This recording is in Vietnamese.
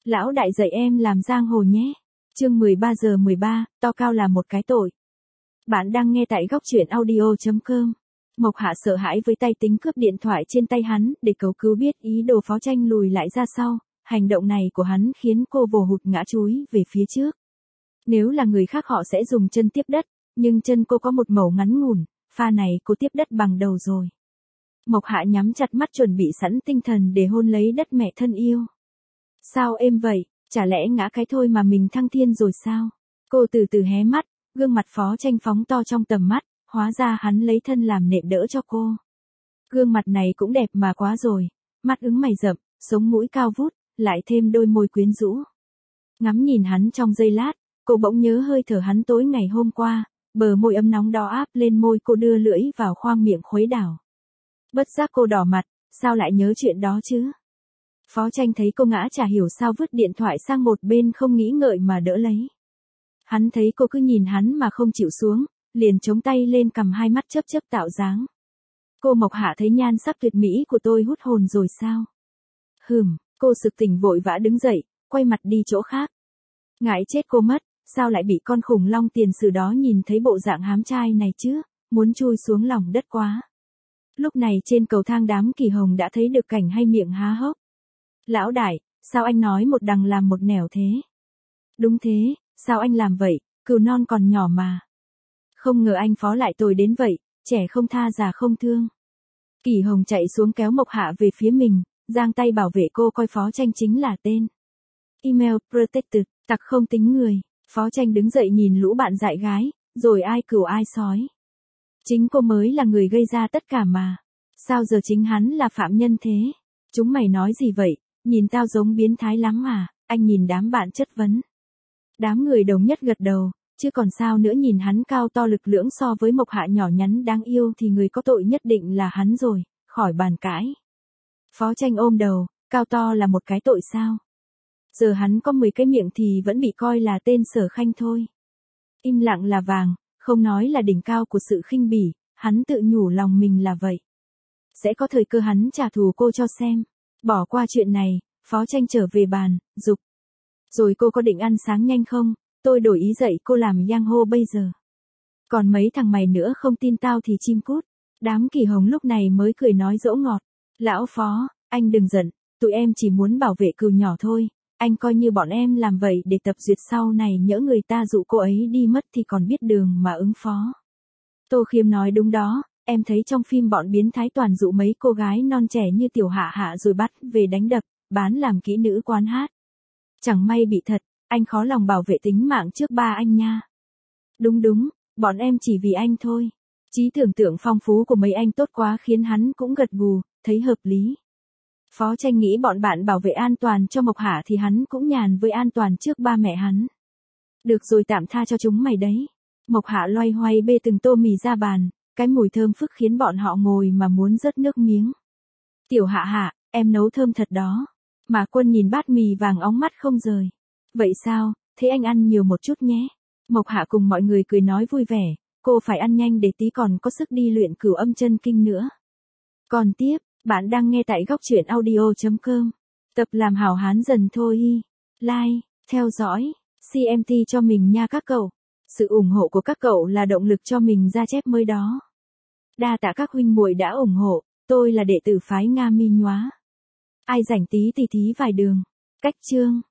Lão đại dạy em làm giang hồ nhé. Chương 13:13, to cao là một cái tội. Bạn đang nghe tại góc truyện audio.com. Mộc Hạ sợ hãi với tay tính cướp điện thoại trên tay hắn, để cầu cứu biết ý đồ Phó Tranh lùi lại ra sau. Hành động này của hắn khiến cô vồ hụt ngã chúi về phía trước. Nếu là người khác họ sẽ dùng chân tiếp đất, nhưng chân cô có một mẩu ngắn ngủn, pha này cô tiếp đất bằng đầu rồi. Mộc Hạ nhắm chặt mắt chuẩn bị sẵn tinh thần để hôn lấy đất mẹ thân yêu. Sao êm vậy, chả lẽ ngã cái thôi mà mình thăng thiên rồi sao? Cô từ từ hé mắt, gương mặt Phó Tranh phóng to trong tầm mắt, hóa ra hắn lấy thân làm nệm đỡ cho cô. Gương mặt này cũng đẹp mà quá rồi, mắt ửng mày rậm, sống mũi cao vút, lại thêm đôi môi quyến rũ. Ngắm nhìn hắn trong giây lát, cô bỗng nhớ hơi thở hắn tối ngày hôm qua, bờ môi ấm nóng đó áp lên môi cô, đưa lưỡi vào khoang miệng khuấy đảo. Bất giác cô đỏ mặt, sao lại nhớ chuyện đó chứ? Phó Tranh thấy cô ngã chả hiểu sao vứt điện thoại sang một bên không nghĩ ngợi mà đỡ lấy. Hắn thấy cô cứ nhìn hắn mà không chịu xuống, liền chống tay lên cầm, hai mắt chớp chớp tạo dáng. Cô Mộc Hạ thấy nhan sắc tuyệt mỹ của tôi hút hồn rồi sao? Cô sực tỉnh vội vã đứng dậy, quay mặt đi chỗ khác. Ngại chết cô mất, sao lại bị con khủng long tiền sử đó nhìn thấy bộ dạng hám trai này chứ, muốn chui xuống lòng đất quá. Lúc này trên cầu thang đám Kỳ Hồng đã thấy được cảnh hay miệng há hốc. Lão đại, sao anh nói một đằng làm một nẻo thế? Đúng thế, sao anh làm vậy, cừu non còn nhỏ mà. Không ngờ anh Phó lại tồi đến vậy, trẻ không tha già không thương. Kỳ Hồng chạy xuống kéo Mộc Hạ về phía mình, giang tay bảo vệ cô, coi Phó Tranh chính là tên Email Protected, tặc không tính người. Phó Tranh đứng dậy nhìn lũ bạn dại gái, rồi ai cừu ai sói. Chính cô mới là người gây ra tất cả mà. Sao giờ chính hắn là phạm nhân thế? Chúng mày nói gì vậy, nhìn tao giống biến thái lắm à? Anh nhìn đám bạn chất vấn. Đám người đồng nhất gật đầu, chứ còn sao nữa, nhìn hắn cao to lực lưỡng so với Mộc Hạ nhỏ nhắn đáng yêu thì người có tội nhất định là hắn rồi, khỏi bàn cãi. Phó Tranh ôm đầu, cao to là một cái tội sao? Giờ hắn có 10 cái miệng thì vẫn bị coi là tên Sở Khanh thôi. Im lặng là vàng, không nói là đỉnh cao của sự khinh bỉ, hắn tự nhủ lòng mình là vậy. Sẽ có thời cơ hắn trả thù cô cho xem. Bỏ qua chuyện này, Phó Tranh trở về bàn, dục. Rồi cô có định ăn sáng nhanh không? Tôi đổi ý dạy cô làm yang hô bây giờ. Còn mấy thằng mày nữa không tin tao thì chim cút. Đám Kỳ Hồng lúc này mới cười nói dỗ ngọt. Lão Phó, anh đừng giận, tụi em chỉ muốn bảo vệ cừu nhỏ thôi. Anh coi như bọn em làm vậy để tập duyệt sau này nhỡ người ta dụ cô ấy đi mất thì còn biết đường mà ứng phó. Tô Khiêm nói đúng đó, em thấy trong phim bọn biến thái toàn dụ mấy cô gái non trẻ như Tiểu Hạ Hạ rồi bắt về đánh đập, bán làm kỹ nữ quán hát. Chẳng may bị thật, anh khó lòng bảo vệ tính mạng trước ba anh nha. Đúng, bọn em chỉ vì anh thôi. Trí tưởng tượng phong phú của mấy anh tốt quá khiến hắn cũng gật gù, thấy hợp lý. Phó Tranh nghĩ bọn bạn bảo vệ an toàn cho Mộc Hạ thì hắn cũng nhàn với an toàn trước ba mẹ hắn. Được rồi, tạm tha cho chúng mày đấy. Mộc Hạ loay hoay bê từng tô mì ra bàn, cái mùi thơm phức khiến bọn họ ngồi mà muốn rớt nước miếng. Tiểu Hạ Hạ, em nấu thơm thật đó. Mà Quân nhìn bát mì vàng óng mắt không rời. Vậy sao, thế anh ăn nhiều một chút nhé. Mộc Hạ cùng mọi người cười nói vui vẻ, cô phải ăn nhanh để tí còn có sức đi luyện Cửu Âm Chân Kinh nữa. Còn tiếp, bạn đang nghe tại góc truyện audio.com. Tập làm hảo hán dần thôi. Like, theo dõi, CMT cho mình nha các cậu. Sự ủng hộ của các cậu là động lực cho mình ra chép mới đó. Đa tạ các huynh muội đã ủng hộ, tôi là đệ tử phái Nga Mi Nhóa. Ai rảnh tí thì thí vài đường. Cách chương.